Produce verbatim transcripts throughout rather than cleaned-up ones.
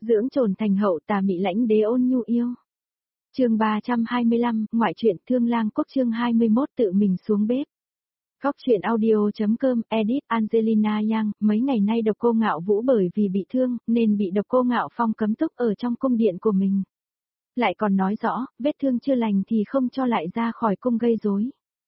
dưỡng trồn thành hậu tà mị lãnh đế ôn nhu yêu. Chương ba trăm hai mươi lăm, ngoại truyện Thương Lang Quốc chương hai mươi mốt tự mình xuống bếp. Góc truyện audio.com, edit Angelina Yang, mấy ngày nay Độc Cô Ngạo Vũ bởi vì bị thương, nên bị Độc Cô Ngạo Phong cấm túc ở trong cung điện của mình. Lại còn nói rõ, vết thương chưa lành thì không cho lại ra khỏi cung gây rối.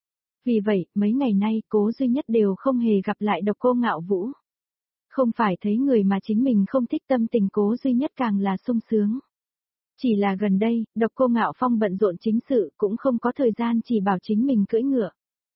Vì vậy, mấy ngày nay Cố Duy Nhất đều không hề gặp lại Độc Cô Ngạo Vũ. Không phải thấy người mà chính mình không thích, tâm tình Cố Duy Nhất càng là sung sướng. Chỉ là gần đây, Độc Cô Ngạo Phong bận rộn chính sự, cũng không có thời gian chỉ bảo chính mình cưỡi ngựa.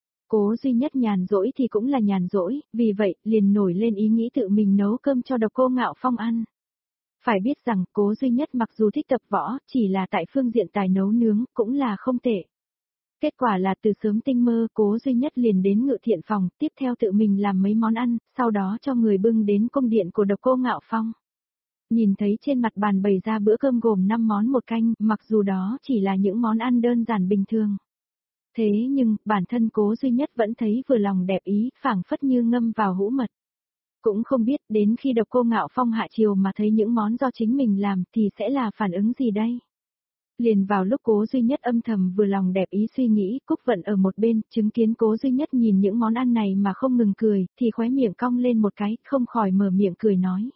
Cố Duy Nhất nhàn rỗi thì cũng là nhàn rỗi, vì vậy, liền nổi lên ý nghĩ tự mình nấu cơm cho Độc Cô Ngạo Phong ăn. Phải biết rằng, Cố Duy Nhất mặc dù thích tập võ, chỉ là tại phương diện tài nấu nướng, cũng là không tệ. Kết quả là từ sớm tinh mơ, Cố Duy Nhất liền đến Ngự Thiện phòng, tiếp theo tự mình làm mấy món ăn, sau đó cho người bưng đến cung điện của Độc Cô Ngạo Phong. Nhìn thấy trên mặt bàn bày ra bữa cơm gồm năm món một canh, mặc dù đó chỉ là những món ăn đơn giản bình thường. Thế nhưng, bản thân Cố Duy Nhất vẫn thấy vừa lòng đẹp ý, phảng phất như ngâm vào hũ mật. Cũng không biết đến khi Độc Cô Ngạo Phong hạ chiều mà thấy những món do chính mình làm thì sẽ là phản ứng gì đây? Liền vào lúc Cố Duy Nhất âm thầm vừa lòng đẹp ý suy nghĩ, Cúc Vận ở một bên, chứng kiến Cố Duy Nhất nhìn những món ăn này mà không ngừng cười, thì khóe miệng cong lên một cái, không khỏi mở miệng cười nói.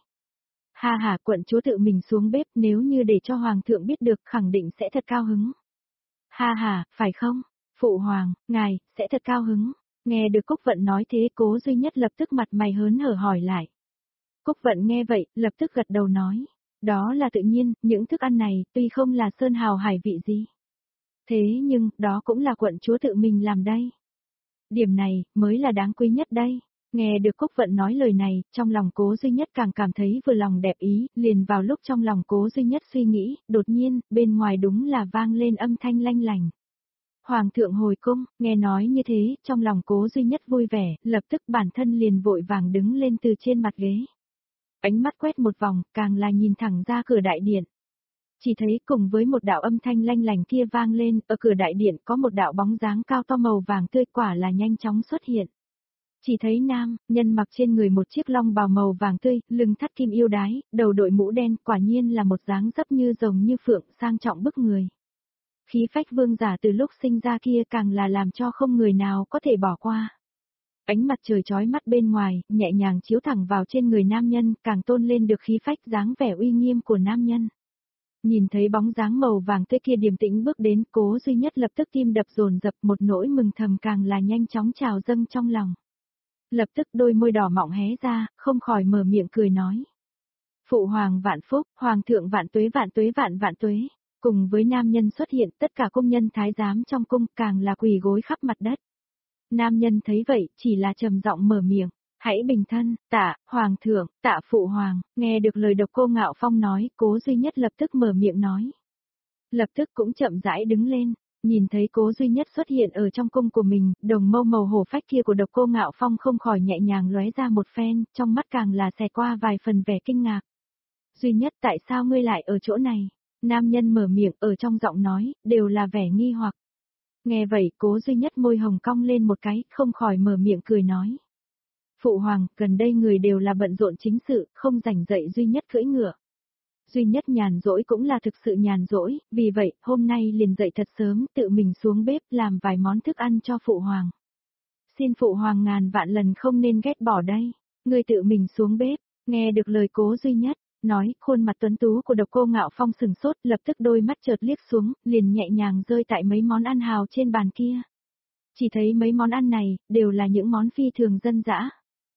Ha ha, quận chúa tự mình xuống bếp, nếu như để cho Hoàng thượng biết được khẳng định sẽ thật cao hứng. Ha ha, phải không? Phụ Hoàng, ngài, sẽ thật cao hứng. Nghe được Cúc Vận nói thế, Cố Duy Nhất lập tức mặt mày hớn hở hỏi lại. Cúc Vận nghe vậy, lập tức gật đầu nói. Đó là tự nhiên, những thức ăn này, tuy không là sơn hào hải vị gì. Thế nhưng, đó cũng là quận chúa tự mình làm đây. Điểm này, mới là đáng quý nhất đây. Nghe được Cúc Vận nói lời này, trong lòng Cố Duy Nhất càng cảm thấy vừa lòng đẹp ý, liền vào lúc trong lòng Cố Duy Nhất suy nghĩ, đột nhiên, bên ngoài đúng là vang lên âm thanh lanh lành. Hoàng thượng hồi cung, nghe nói như thế, trong lòng Cố Duy Nhất vui vẻ, lập tức bản thân liền vội vàng đứng lên từ trên mặt ghế. Ánh mắt quét một vòng, càng là nhìn thẳng ra cửa đại điện. Chỉ thấy cùng với một đạo âm thanh lanh lành kia vang lên, ở cửa đại điện có một đạo bóng dáng cao to màu vàng tươi, quả là nhanh chóng xuất hiện. Chỉ thấy nam, nhân mặc trên người một chiếc long bào màu vàng tươi, lưng thắt kim yêu đái, đầu đội mũ đen, quả nhiên là một dáng dấp như rồng như phượng, sang trọng bức người. Khí phách vương giả từ lúc sinh ra kia càng là làm cho không người nào có thể bỏ qua. Ánh mặt trời chói mắt bên ngoài, nhẹ nhàng chiếu thẳng vào trên người nam nhân, càng tôn lên được khí phách dáng vẻ uy nghiêm của nam nhân. Nhìn thấy bóng dáng màu vàng tươi kia điềm tĩnh bước đến, Cố Duy Nhất lập tức tim đập dồn dập, một nỗi mừng thầm càng là nhanh chóng trào dâng trong lòng. Lập tức đôi môi đỏ mọng hé ra, không khỏi mở miệng cười nói. Phụ hoàng vạn phúc, hoàng thượng vạn tuế vạn tuế vạn vạn tuế. Cùng với nam nhân xuất hiện, tất cả công nhân thái giám trong cung càng là quỳ gối khắp mặt đất. Nam nhân thấy vậy, chỉ là trầm giọng mở miệng, hãy bình thân, tạ, hoàng thượng, tạ phụ hoàng. Nghe được lời Độc Cô Ngạo Phong nói, Cố Duy Nhất lập tức mở miệng nói. Lập tức cũng chậm rãi đứng lên, nhìn thấy Cố Duy Nhất xuất hiện ở trong cung của mình, đồng mâu màu hổ phách kia của Độc Cô Ngạo Phong không khỏi nhẹ nhàng lóe ra một phen, trong mắt càng là xẹt qua vài phần vẻ kinh ngạc. Duy Nhất, tại sao ngươi lại ở chỗ này? Nam nhân mở miệng, ở trong giọng nói, đều là vẻ nghi hoặc. Nghe vậy, Cố Duy Nhất môi hồng cong lên một cái, không khỏi mở miệng cười nói. Phụ hoàng, gần đây người đều là bận rộn chính sự, không rảnh dậy Duy Nhất cưỡi ngựa. Duy Nhất nhàn rỗi cũng là thực sự nhàn rỗi, vì vậy, hôm nay liền dậy thật sớm, tự mình xuống bếp làm vài món thức ăn cho phụ hoàng. Xin phụ hoàng ngàn vạn lần không nên ghét bỏ đây, người tự mình xuống bếp. Nghe được lời Cố Duy Nhất nói, khuôn mặt tuấn tú của Độc Cô Ngạo Phong sừng sốt, lập tức đôi mắt chợt liếc xuống, liền nhẹ nhàng rơi tại mấy món ăn hào trên bàn kia. Chỉ thấy mấy món ăn này, đều là những món phi thường dân dã.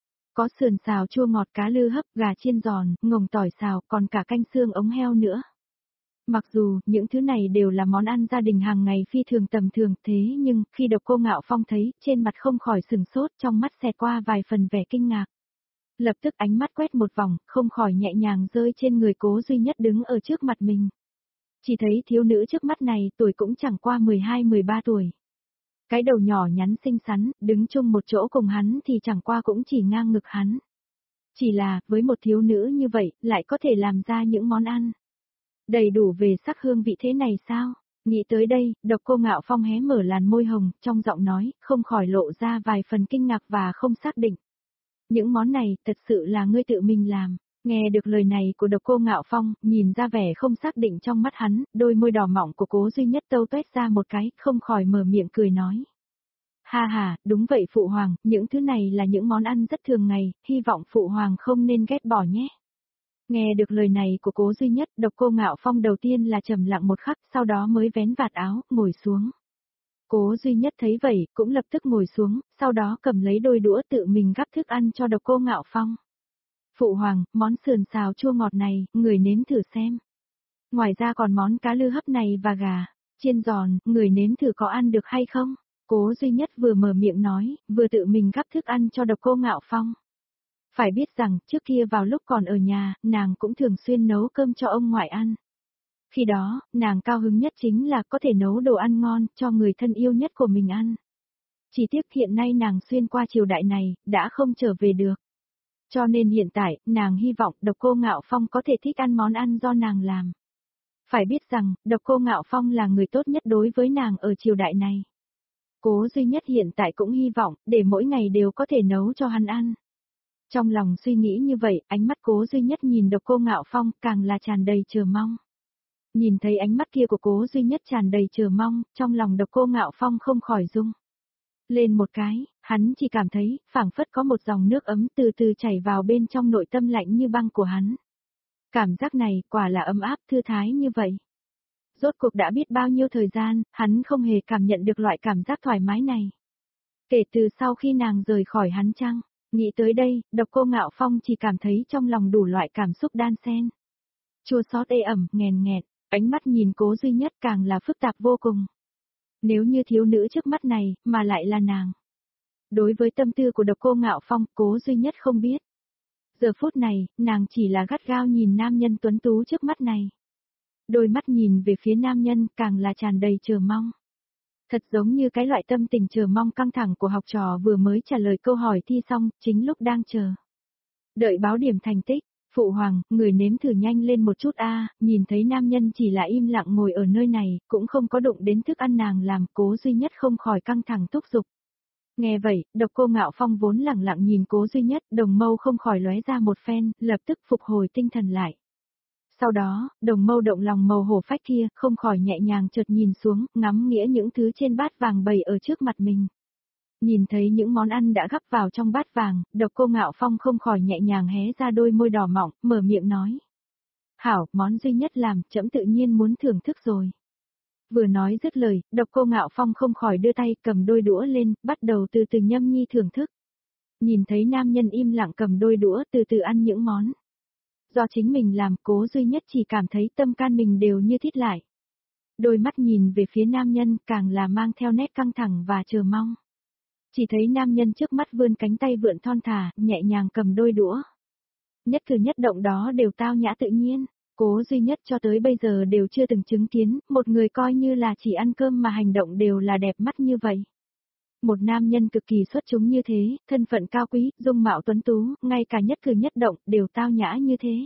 Có sườn xào chua ngọt, cá lư hấp, gà chiên giòn, ngồng tỏi xào, còn cả canh xương ống heo nữa. Mặc dù, những thứ này đều là món ăn gia đình hàng ngày phi thường tầm thường, thế nhưng, khi Độc Cô Ngạo Phong thấy, trên mặt không khỏi sừng sốt, trong mắt xẹt qua vài phần vẻ kinh ngạc. Lập tức ánh mắt quét một vòng, không khỏi nhẹ nhàng rơi trên người Cố Duy Nhất đứng ở trước mặt mình. Chỉ thấy thiếu nữ trước mắt này tuổi cũng chẳng qua mười hai mười ba tuổi. Cái đầu nhỏ nhắn xinh xắn, đứng chung một chỗ cùng hắn thì chẳng qua cũng chỉ ngang ngực hắn. Chỉ là, với một thiếu nữ như vậy, lại có thể làm ra những món ăn đầy đủ về sắc hương vị thế này sao? Nghĩ tới đây, Độc Cô Ngạo Phong hé mở làn môi hồng, trong giọng nói, không khỏi lộ ra vài phần kinh ngạc và không xác định. Những món này, thật sự là ngươi tự mình làm. Nghe được lời này của Độc Cô Ngạo Phong, nhìn ra vẻ không xác định trong mắt hắn, đôi môi đỏ mọng của Cố Duy Nhất tâu tuét ra một cái, không khỏi mở miệng cười nói. Ha ha, đúng vậy Phụ Hoàng, những thứ này là những món ăn rất thường ngày, hy vọng Phụ Hoàng không nên ghét bỏ nhé. Nghe được lời này của Cố Duy Nhất, Độc Cô Ngạo Phong đầu tiên là trầm lặng một khắc, sau đó mới vén vạt áo, ngồi xuống. Cố Duy Nhất thấy vậy, cũng lập tức ngồi xuống, sau đó cầm lấy đôi đũa tự mình gắp thức ăn cho Độc Cô Ngạo Phong. Phụ Hoàng, món sườn xào chua ngọt này, người nếm thử xem. Ngoài ra còn món cá lư hấp này và gà, chiên giòn, người nếm thử có ăn được hay không? Cố Duy Nhất vừa mở miệng nói, vừa tự mình gắp thức ăn cho Độc Cô Ngạo Phong. Phải biết rằng, trước kia vào lúc còn ở nhà, nàng cũng thường xuyên nấu cơm cho ông ngoại ăn. Khi đó, nàng cao hứng nhất chính là có thể nấu đồ ăn ngon cho người thân yêu nhất của mình ăn. Chỉ tiếc hiện nay nàng xuyên qua triều đại này, đã không trở về được. Cho nên hiện tại, nàng hy vọng Độc Cô Ngạo Phong có thể thích ăn món ăn do nàng làm. Phải biết rằng, Độc Cô Ngạo Phong là người tốt nhất đối với nàng ở triều đại này. Cố Duy Nhất hiện tại cũng hy vọng, để mỗi ngày đều có thể nấu cho hắn ăn. Trong lòng suy nghĩ như vậy, ánh mắt Cố Duy Nhất nhìn Độc Cô Ngạo Phong càng là tràn đầy chờ mong. Nhìn thấy ánh mắt kia của Cố Duy Nhất tràn đầy chờ mong, trong lòng Độc Cô Ngạo Phong không khỏi rung lên một cái, hắn chỉ cảm thấy, phảng phất có một dòng nước ấm từ từ chảy vào bên trong nội tâm lạnh như băng của hắn. Cảm giác này quả là ấm áp thư thái như vậy. Rốt cuộc đã biết bao nhiêu thời gian, hắn không hề cảm nhận được loại cảm giác thoải mái này. Kể từ sau khi nàng rời khỏi hắn chăng, nghĩ tới đây, Độc Cô Ngạo Phong chỉ cảm thấy trong lòng đủ loại cảm xúc đan xen. Chua xót ê ẩm, nghèn nghẹt, ánh mắt nhìn Cố Duy Nhất càng là phức tạp vô cùng. Nếu như thiếu nữ trước mắt này, mà lại là nàng. Đối với tâm tư của Độc Cô Ngạo Phong, Cố Duy Nhất không biết. Giờ phút này, nàng chỉ là gắt gao nhìn nam nhân tuấn tú trước mắt này. Đôi mắt nhìn về phía nam nhân càng là tràn đầy chờ mong. Thật giống như cái loại tâm tình chờ mong căng thẳng của học trò vừa mới trả lời câu hỏi thi xong, chính lúc đang chờ. Đợi báo điểm thành tích, Phụ Hoàng, người nếm thử nhanh lên một chút a. Nhìn thấy nam nhân chỉ là im lặng ngồi ở nơi này, cũng không có đụng đến thức ăn nàng làm, Cố Duy Nhất không khỏi căng thẳng thúc giục. Nghe vậy, Độc Cô Ngạo Phong vốn lẳng lặng nhìn Cố Duy Nhất, đồng mâu không khỏi lóe ra một phen, lập tức phục hồi tinh thần lại. Sau đó, đồng mâu động lòng màu hổ phách kia, không khỏi nhẹ nhàng chợt nhìn xuống, ngắm nghĩa những thứ trên bát vàng bày ở trước mặt mình. Nhìn thấy những món ăn đã gắp vào trong bát vàng, Độc Cô Ngạo Phong không khỏi nhẹ nhàng hé ra đôi môi đỏ mọng, mở miệng nói. Hảo, món Duy Nhất làm, trẫm tự nhiên muốn thưởng thức rồi. Vừa nói dứt lời, Độc Cô Ngạo Phong không khỏi đưa tay cầm đôi đũa lên, bắt đầu từ từ nhâm nhi thưởng thức. Nhìn thấy nam nhân im lặng cầm đôi đũa từ từ ăn những món. Do chính mình làm, Cố Duy Nhất chỉ cảm thấy tâm can mình đều như thít lại. Đôi mắt nhìn về phía nam nhân càng là mang theo nét căng thẳng và chờ mong. Chỉ thấy nam nhân trước mắt vươn cánh tay vượn thon thả, nhẹ nhàng cầm đôi đũa. Nhất cử nhất động đó đều tao nhã tự nhiên. Cố Duy Nhất cho tới bây giờ đều chưa từng chứng kiến, một người coi như là chỉ ăn cơm mà hành động đều là đẹp mắt như vậy. Một nam nhân cực kỳ xuất chúng như thế, thân phận cao quý, dung mạo tuấn tú, ngay cả nhất cử nhất động đều tao nhã như thế.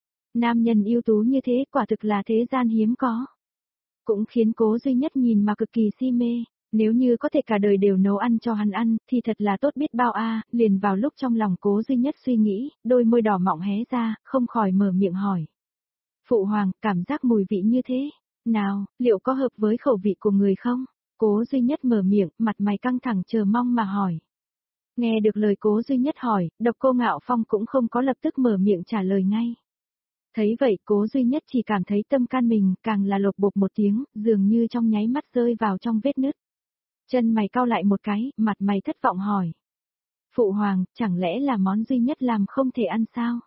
Nam nhân ưu tú như thế quả thực là thế gian hiếm có. Cũng khiến Cố Duy Nhất nhìn mà cực kỳ si mê, nếu như có thể cả đời đều nấu ăn cho hắn ăn, thì thật là tốt biết bao a. Liền vào lúc trong lòng Cố Duy Nhất suy nghĩ, đôi môi đỏ mọng hé ra, không khỏi mở miệng hỏi. Phụ Hoàng, cảm giác mùi vị như thế, nào, liệu có hợp với khẩu vị của người không? Cố Duy Nhất mở miệng, mặt mày căng thẳng chờ mong mà hỏi. Nghe được lời Cố Duy Nhất hỏi, Độc Cô Ngạo Phong cũng không có lập tức mở miệng trả lời ngay. Thấy vậy, Cố Duy Nhất chỉ cảm thấy tâm can mình càng là lột bột một tiếng, dường như trong nháy mắt rơi vào trong vết nứt. Chân mày cau lại một cái, mặt mày thất vọng hỏi. Phụ Hoàng, chẳng lẽ là món Duy Nhất làm không thể ăn sao?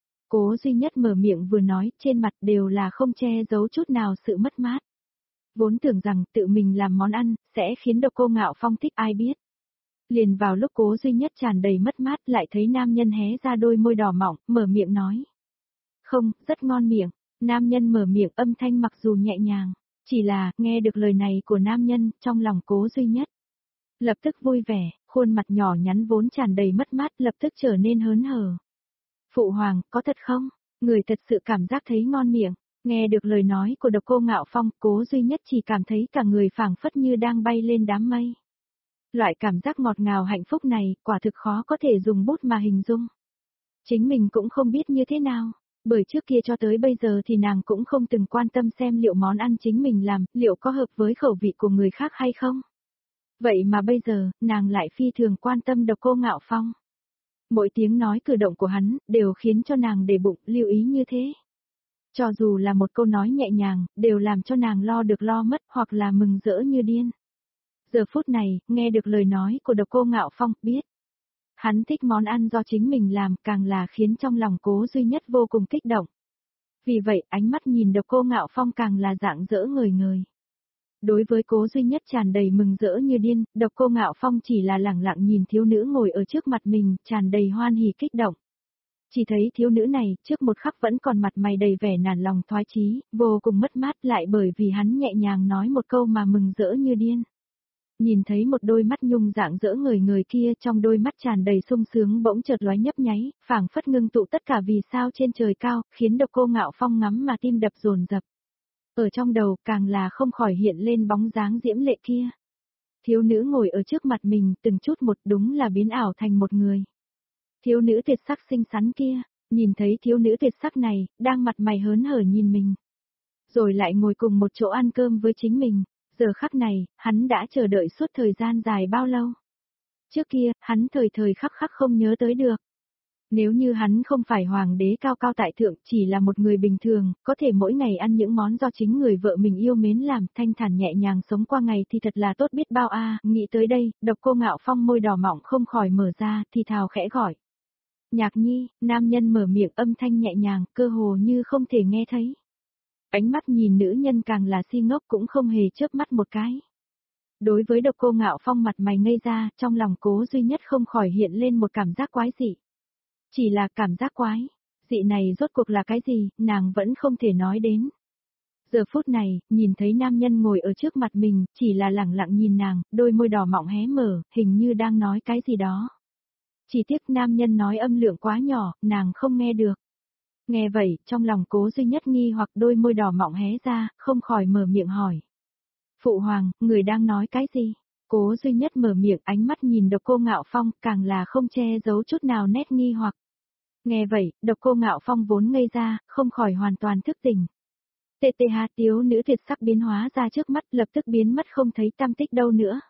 Cố Duy Nhất mở miệng vừa nói, trên mặt đều là không che giấu chút nào sự mất mát. Vốn tưởng rằng tự mình làm món ăn, sẽ khiến Độc Cô Ngạo Phong thích ai biết. Liền vào lúc Cố Duy Nhất tràn đầy mất mát lại thấy nam nhân hé ra đôi môi đỏ mọng, mở miệng nói. Không, rất ngon miệng. Nam nhân mở miệng âm thanh mặc dù nhẹ nhàng, chỉ là, nghe được lời này của nam nhân, trong lòng Cố Duy Nhất. Lập tức vui vẻ, khuôn mặt nhỏ nhắn vốn tràn đầy mất mát lập tức trở nên hớn hở. Phụ Hoàng, có thật không? Người thật sự cảm giác thấy ngon miệng. Nghe được lời nói của Độc Cô Ngạo Phong, Cố Duy Nhất chỉ cảm thấy cả người phảng phất như đang bay lên đám mây. Loại cảm giác ngọt ngào hạnh phúc này, quả thực khó có thể dùng bút mà hình dung. Chính mình cũng không biết như thế nào, bởi trước kia cho tới bây giờ thì nàng cũng không từng quan tâm xem liệu món ăn chính mình làm, liệu có hợp với khẩu vị của người khác hay không. Vậy mà bây giờ, nàng lại phi thường quan tâm Độc Cô Ngạo Phong. Mỗi tiếng nói cử động của hắn, đều khiến cho nàng để bụng, lưu ý như thế. Cho dù là một câu nói nhẹ nhàng, đều làm cho nàng lo được lo mất, hoặc là mừng rỡ như điên. Giờ phút này, nghe được lời nói của Độc Cô Ngạo Phong, biết. Hắn thích món ăn do chính mình làm, càng là khiến trong lòng Cố Duy Nhất vô cùng kích động. Vì vậy, ánh mắt nhìn Độc Cô Ngạo Phong càng là rạng rỡ ngời ngời. Đối với Cố Duy Nhất tràn đầy mừng rỡ như điên, Độc Cô Ngạo Phong chỉ là lẳng lặng nhìn thiếu nữ ngồi ở trước mặt mình, tràn đầy hoan hỉ kích động. Chỉ thấy thiếu nữ này, trước một khắc vẫn còn mặt mày đầy vẻ nản lòng thoái chí, vô cùng mất mát lại bởi vì hắn nhẹ nhàng nói một câu mà mừng rỡ như điên. Nhìn thấy một đôi mắt nhung dạng dỡ người người kia, trong đôi mắt tràn đầy sung sướng bỗng chợt lóe nhấp nháy, phảng phất ngưng tụ tất cả vì sao trên trời cao, khiến Độc Cô Ngạo Phong ngắm mà tim đập dồn dập. Ở trong đầu càng là không khỏi hiện lên bóng dáng diễm lệ kia. Thiếu nữ ngồi ở trước mặt mình, từng chút một đúng là biến ảo thành một người. Thiếu nữ tuyệt sắc xinh xắn kia, nhìn thấy thiếu nữ tuyệt sắc này, đang mặt mày hớn hở nhìn mình. Rồi lại ngồi cùng một chỗ ăn cơm với chính mình. Giờ khắc này, hắn đã chờ đợi suốt thời gian dài bao lâu. Trước kia, hắn thời thời khắc khắc không nhớ tới được. Nếu như hắn không phải hoàng đế cao cao tại thượng, chỉ là một người bình thường, có thể mỗi ngày ăn những món do chính người vợ mình yêu mến làm, thanh thản nhẹ nhàng sống qua ngày thì thật là tốt biết bao a. À. Nghĩ tới đây, Độc Cô Ngạo Phong môi đỏ mọng không khỏi mở ra, thì thào khẽ gọi. Nhạc Nhi, nam nhân mở miệng âm thanh nhẹ nhàng, cơ hồ như không thể nghe thấy. Ánh mắt nhìn nữ nhân càng là si ngốc cũng không hề chớp mắt một cái. Đối với Độc Cô Ngạo Phong mặt mày ngây ra, trong lòng Cố Duy Nhất không khỏi hiện lên một cảm giác quái dị. Chỉ là cảm giác quái, dị này rốt cuộc là cái gì, nàng vẫn không thể nói đến. Giờ phút này, nhìn thấy nam nhân ngồi ở trước mặt mình, chỉ là lẳng lặng nhìn nàng, đôi môi đỏ mọng hé mở, hình như đang nói cái gì đó. Chỉ tiếc nam nhân nói âm lượng quá nhỏ, nàng không nghe được. Nghe vậy, trong lòng Cố Duy Nhất nghi hoặc đôi môi đỏ mọng hé ra, không khỏi mở miệng hỏi. Phụ hoàng, người đang nói cái gì? Cố Duy Nhất mở miệng, ánh mắt nhìn Độc Cô Ngạo Phong, càng là không che giấu chút nào nét nghi hoặc. Nghe vậy, Độc Cô Ngạo Phong vốn ngây ra, không khỏi hoàn toàn thức tỉnh. Tê tê ha, thiếu nữ tuyệt sắc biến hóa ra trước mắt, lập tức biến mất không thấy tăm tích đâu nữa.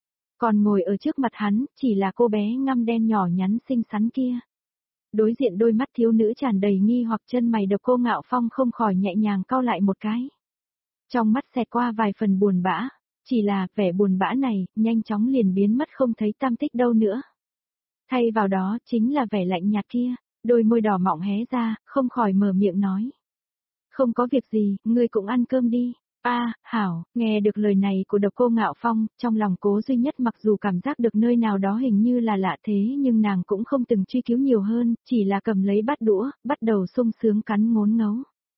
Còn ngồi ở trước mặt hắn, chỉ là cô bé ngăm đen nhỏ nhắn xinh xắn kia. Đối diện đôi mắt thiếu nữ tràn đầy nghi hoặc, chân mày Độc Cô Ngạo Phong không khỏi nhẹ nhàng cau lại một cái. Trong mắt xẹt qua vài phần buồn bã, chỉ là vẻ buồn bã này, nhanh chóng liền biến mất không thấy tăm tích đâu nữa. Thay vào đó, chính là vẻ lạnh nhạt kia, đôi môi đỏ mọng hé ra, không khỏi mở miệng nói. Không có việc gì, ngươi cũng ăn cơm đi. A, à, hảo, nghe được lời này của Độc Cô Ngạo Phong, trong lòng Cố Duy Nhất mặc dù cảm giác được nơi nào đó hình như là lạ thế nhưng nàng cũng không từng truy cứu nhiều hơn, chỉ là cầm lấy bát đũa, bắt đầu sung sướng cắn ngốn ngấu.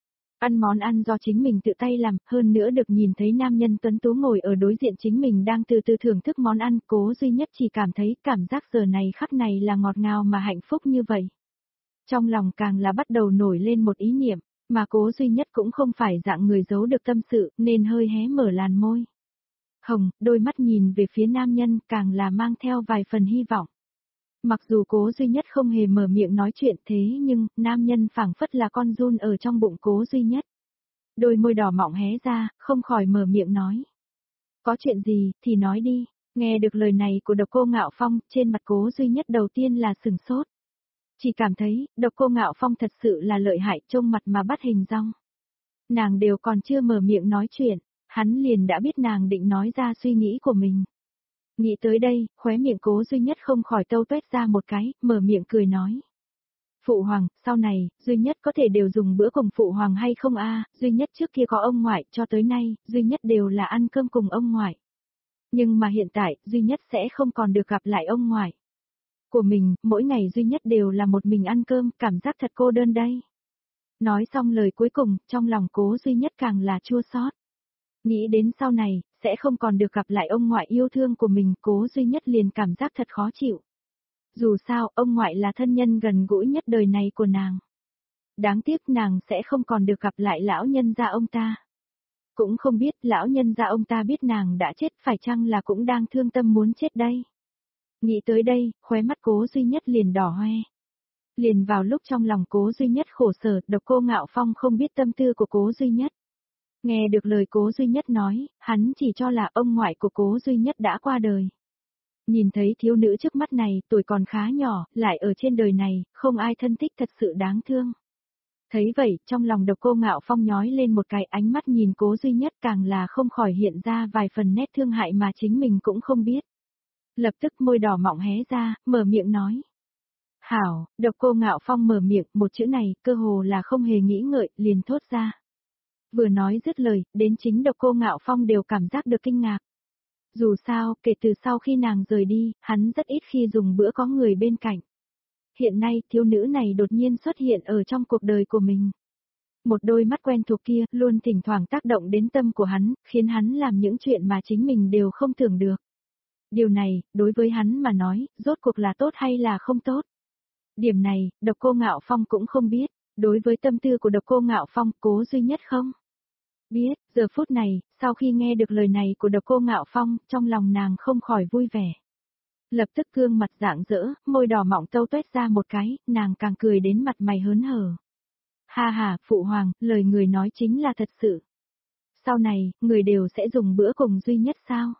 Ăn món ăn do chính mình tự tay làm, hơn nữa được nhìn thấy nam nhân tuấn tú ngồi ở đối diện chính mình đang từ từ thưởng thức món ăn, Cố Duy Nhất chỉ cảm thấy cảm giác giờ này khắc này là ngọt ngào mà hạnh phúc như vậy. Trong lòng càng là bắt đầu nổi lên một ý niệm. Mà Cố Duy Nhất cũng không phải dạng người giấu được tâm sự, nên hơi hé mở làn môi. Hồng, đôi mắt nhìn về phía nam nhân, càng là mang theo vài phần hy vọng. Mặc dù Cố Duy Nhất không hề mở miệng nói chuyện thế nhưng, nam nhân phảng phất là con giun ở trong bụng Cố Duy Nhất. Đôi môi đỏ mọng hé ra, không khỏi mở miệng nói. Có chuyện gì, thì nói đi. Nghe được lời này của Độc Cô Ngạo Phong, trên mặt Cố Duy Nhất đầu tiên là sừng sốt. Chỉ cảm thấy, Độc Cô Ngạo Phong thật sự là lợi hại, trông mặt mà bắt hình dong. Nàng đều còn chưa mở miệng nói chuyện, hắn liền đã biết nàng định nói ra suy nghĩ của mình. Nghĩ tới đây, khóe miệng Cố Duy Nhất không khỏi tâu tuét ra một cái, mở miệng cười nói. Phụ hoàng, sau này, Duy Nhất có thể đều dùng bữa cùng phụ hoàng hay không a? Duy Nhất trước kia có ông ngoại, cho tới nay, Duy Nhất đều là ăn cơm cùng ông ngoại. Nhưng mà hiện tại, Duy Nhất sẽ không còn được gặp lại ông ngoại của mình, mỗi ngày Duy Nhất đều là một mình ăn cơm, cảm giác thật cô đơn đây. Nói xong lời cuối cùng, trong lòng Cố Duy Nhất càng là chua xót. Nghĩ đến sau này, sẽ không còn được gặp lại ông ngoại yêu thương của mình, Cố Duy Nhất liền cảm giác thật khó chịu. Dù sao, ông ngoại là thân nhân gần gũi nhất đời này của nàng. Đáng tiếc nàng sẽ không còn được gặp lại lão nhân gia ông ta. Cũng không biết lão nhân gia ông ta biết nàng đã chết phải chăng là cũng đang thương tâm muốn chết đây. Nghĩ tới đây, khóe mắt Cố Duy Nhất liền đỏ hoe. Liền vào lúc trong lòng Cố Duy Nhất khổ sở, Độc Cô Ngạo Phong không biết tâm tư của Cố Duy Nhất. Nghe được lời Cố Duy Nhất nói, hắn chỉ cho là ông ngoại của Cố Duy Nhất đã qua đời. Nhìn thấy thiếu nữ trước mắt này, tuổi còn khá nhỏ, lại ở trên đời này, không ai thân thích thật sự đáng thương. Thấy vậy, trong lòng Độc Cô Ngạo Phong nhói lên một cái, ánh mắt nhìn Cố Duy Nhất càng là không khỏi hiện ra vài phần nét thương hại mà chính mình cũng không biết. Lập tức môi đỏ mọng hé ra, mở miệng nói. Hảo, Độc Cô Ngạo Phong mở miệng, một chữ này, cơ hồ là không hề nghĩ ngợi, liền thốt ra. Vừa nói dứt lời, đến chính Độc Cô Ngạo Phong đều cảm giác được kinh ngạc. Dù sao, kể từ sau khi nàng rời đi, hắn rất ít khi dùng bữa có người bên cạnh. Hiện nay, thiếu nữ này đột nhiên xuất hiện ở trong cuộc đời của mình. Một đôi mắt quen thuộc kia, luôn thỉnh thoảng tác động đến tâm của hắn, khiến hắn làm những chuyện mà chính mình đều không tưởng được. Điều này, đối với hắn mà nói, rốt cuộc là tốt hay là không tốt? Điểm này, Độc Cô Ngạo Phong cũng không biết. Đối với tâm tư của Độc Cô Ngạo Phong, Cố Duy Nhất không biết. Giờ phút này, sau khi nghe được lời này của Độc Cô Ngạo Phong, trong lòng nàng không khỏi vui vẻ. Lập tức gương mặt rạng rỡ, môi đỏ mọng tâu tuét ra một cái, nàng càng cười đến mặt mày hớn hở. Ha ha, Phụ Hoàng, lời người nói chính là thật sự. Sau này, người đều sẽ dùng bữa cùng Duy Nhất sao?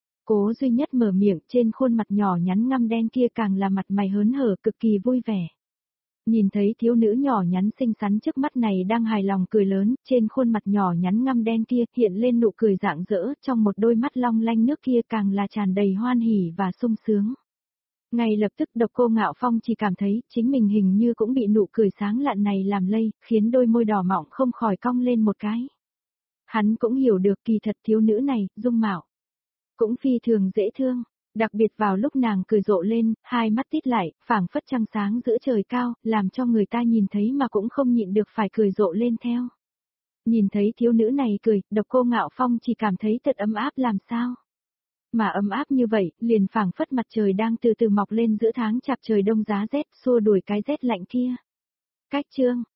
Cố Duy Nhất mở miệng, trên khuôn mặt nhỏ nhắn ngăm đen kia càng là mặt mày hớn hở, cực kỳ vui vẻ. Nhìn thấy thiếu nữ nhỏ nhắn xinh xắn trước mắt này đang hài lòng cười lớn, trên khuôn mặt nhỏ nhắn ngăm đen kia hiện lên nụ cười rạng rỡ, trong một đôi mắt long lanh nước kia càng là tràn đầy hoan hỉ và sung sướng. Ngay lập tức Độc Cô Ngạo Phong chỉ cảm thấy chính mình hình như cũng bị nụ cười sáng lạn này làm lây, khiến đôi môi đỏ mọng không khỏi cong lên một cái. Hắn cũng hiểu được kỳ thật thiếu nữ này, dung mạo cũng phi thường dễ thương. Đặc biệt vào lúc nàng cười rộ lên, hai mắt tít lại, phảng phất trăng sáng giữa trời cao, làm cho người ta nhìn thấy mà cũng không nhịn được phải cười rộ lên theo. Nhìn thấy thiếu nữ này cười, Độc Cô Ngạo Phong chỉ cảm thấy thật ấm áp làm sao. Mà ấm áp như vậy, liền phảng phất mặt trời đang từ từ mọc lên giữa tháng chạp trời đông giá rét, xua đuổi cái rét lạnh kia. Cách chương